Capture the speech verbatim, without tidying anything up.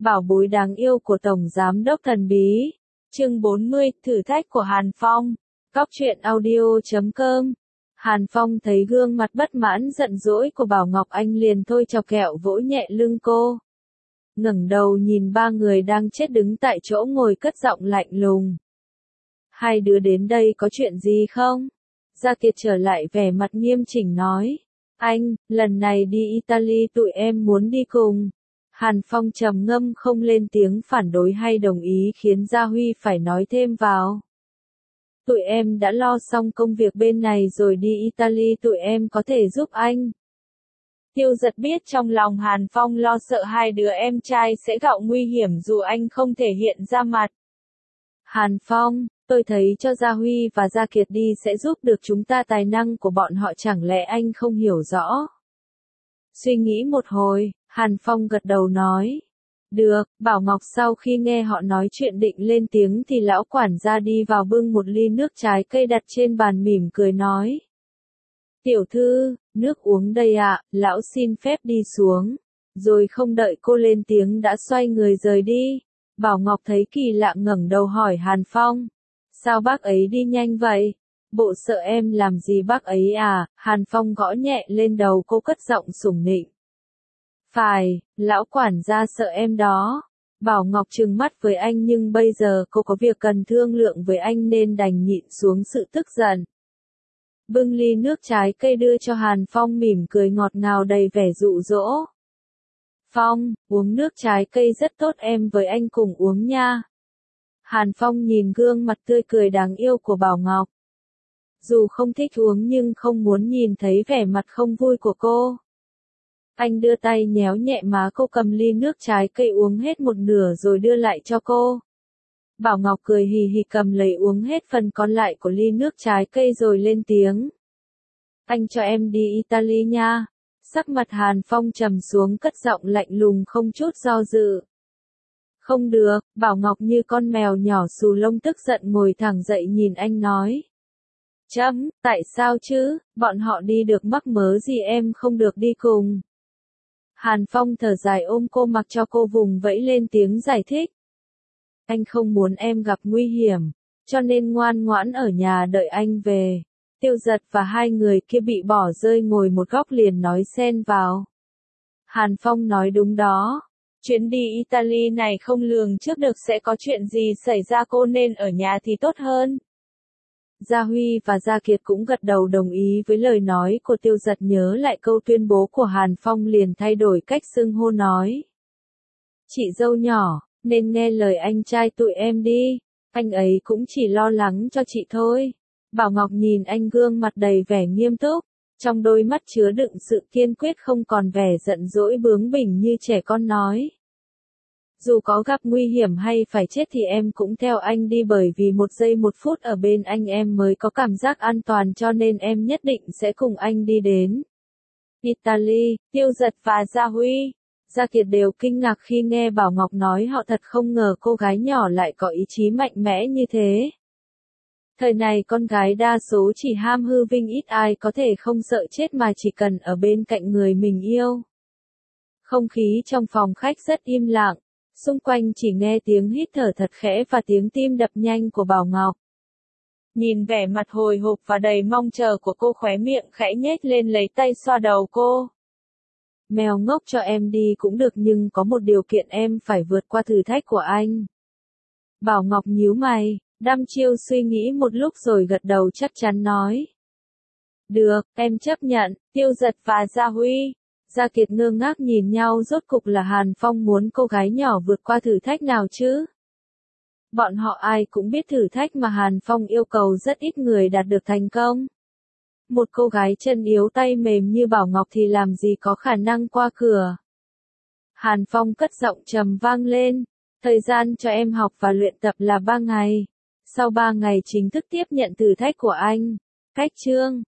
Bảo bối đáng yêu của Tổng Giám đốc thần bí. Chương bốn mươi, thử thách của Hàn Phong. Cóc truyện audio chấm com. Hàn Phong thấy gương mặt bất mãn giận dỗi của Bảo Ngọc Anh liền thôi chọc kẹo vỗ nhẹ lưng cô. Ngẩng đầu nhìn ba người đang chết đứng tại chỗ ngồi cất giọng lạnh lùng. Hai đứa đến đây có chuyện gì không? Gia Kiệt trở lại vẻ mặt nghiêm chỉnh nói. Anh, lần này đi Italy tụi em muốn đi cùng. Hàn Phong trầm ngâm không lên tiếng phản đối hay đồng ý khiến Gia Huy phải nói thêm vào. Tụi em đã lo xong công việc bên này rồi đi Italy tụi em có thể giúp anh. Tiêu Giật biết trong lòng Hàn Phong lo sợ hai đứa em trai sẽ gặp nguy hiểm dù anh không thể hiện ra mặt. Hàn Phong, tôi thấy cho Gia Huy và Gia Kiệt đi sẽ giúp được chúng ta, tài năng của bọn họ chẳng lẽ anh không hiểu rõ. Suy nghĩ một hồi, Hàn Phong gật đầu nói. Được, Bảo Ngọc sau khi nghe họ nói chuyện định lên tiếng thì lão quản gia đi vào bưng một ly nước trái cây đặt trên bàn mỉm cười nói. Tiểu thư, nước uống đây ạ, lão xin phép đi xuống. Rồi không đợi cô lên tiếng đã xoay người rời đi. Bảo Ngọc thấy kỳ lạ ngẩng đầu hỏi Hàn Phong. Sao bác ấy đi nhanh vậy? Bộ sợ em làm gì bác ấy à? Hàn Phong gõ nhẹ lên đầu cô cất giọng sủng nịnh. Phải, lão quản gia sợ em đó. Bảo Ngọc trừng mắt với anh nhưng bây giờ cô có việc cần thương lượng với anh nên đành nhịn xuống sự tức giận. Bưng ly nước trái cây đưa cho Hàn Phong mỉm cười ngọt ngào đầy vẻ dụ dỗ. Phong, uống nước trái cây rất tốt em với anh cùng uống nha. Hàn Phong nhìn gương mặt tươi cười đáng yêu của Bảo Ngọc. Dù không thích uống nhưng không muốn nhìn thấy vẻ mặt không vui của cô. Anh đưa tay nhéo nhẹ má cô cầm ly nước trái cây uống hết một nửa rồi đưa lại cho cô. Bảo Ngọc cười hì hì cầm lấy uống hết phần còn lại của ly nước trái cây rồi lên tiếng. Anh cho em đi Italy nha. Sắc mặt Hàn Phong trầm xuống cất giọng lạnh lùng không chút do dự. Không được, Bảo Ngọc như con mèo nhỏ xù lông tức giận ngồi thẳng dậy nhìn anh nói. Chấm, tại sao chứ, bọn họ đi được mắc mớ gì em không được đi cùng. Hàn Phong thở dài ôm cô mặc cho cô vùng vẫy lên tiếng giải thích. Anh không muốn em gặp nguy hiểm, cho nên ngoan ngoãn ở nhà đợi anh về. Tiêu Giật và hai người kia bị bỏ rơi ngồi một góc liền nói xen vào. Hàn Phong nói đúng đó. Chuyến đi Italy này không lường trước được sẽ có chuyện gì xảy ra, cô nên ở nhà thì tốt hơn. Gia Huy và Gia Kiệt cũng gật đầu đồng ý với lời nói của Tiêu Giật, nhớ lại câu tuyên bố của Hàn Phong liền thay đổi cách xưng hô nói. Chị dâu nhỏ, nên nghe lời anh trai tụi em đi, anh ấy cũng chỉ lo lắng cho chị thôi. Bảo Ngọc nhìn anh gương mặt đầy vẻ nghiêm túc, trong đôi mắt chứa đựng sự kiên quyết không còn vẻ giận dỗi bướng bỉnh như trẻ con nói. Dù có gặp nguy hiểm hay phải chết thì em cũng theo anh đi, bởi vì một giây một phút ở bên anh em mới có cảm giác an toàn, cho nên em nhất định sẽ cùng anh đi đến Italy. Tiêu Giật và Gia Huy, Gia Kiệt đều kinh ngạc khi nghe Bảo Ngọc nói, họ thật không ngờ cô gái nhỏ lại có ý chí mạnh mẽ như thế. Thời này con gái đa số chỉ ham hư vinh, ít ai có thể không sợ chết mà chỉ cần ở bên cạnh người mình yêu. Không khí trong phòng khách rất im lặng, xung quanh chỉ nghe tiếng hít thở thật khẽ và tiếng tim đập nhanh của Bảo Ngọc. Nhìn vẻ mặt hồi hộp và đầy mong chờ của cô, khóe miệng khẽ nhếch lên lấy tay xoa đầu cô. Mèo ngốc, cho em đi cũng được nhưng có một điều kiện, em phải vượt qua thử thách của anh. Bảo Ngọc nhíu mày, đăm chiêu suy nghĩ một lúc rồi gật đầu chắc chắn nói. Được, em chấp nhận. Tiêu Giật và Gia Huy, Gia Kiệt ngơ ngác nhìn nhau, rốt cục là Hàn Phong muốn cô gái nhỏ vượt qua thử thách nào chứ? Bọn họ ai cũng biết thử thách mà Hàn Phong yêu cầu rất ít người đạt được thành công. Một cô gái chân yếu tay mềm như Bảo Ngọc thì làm gì có khả năng qua cửa. Hàn Phong cất giọng trầm vang lên. Thời gian cho em học và luyện tập là ba ngày. Sau ba ngày chính thức tiếp nhận thử thách của anh. Cách chương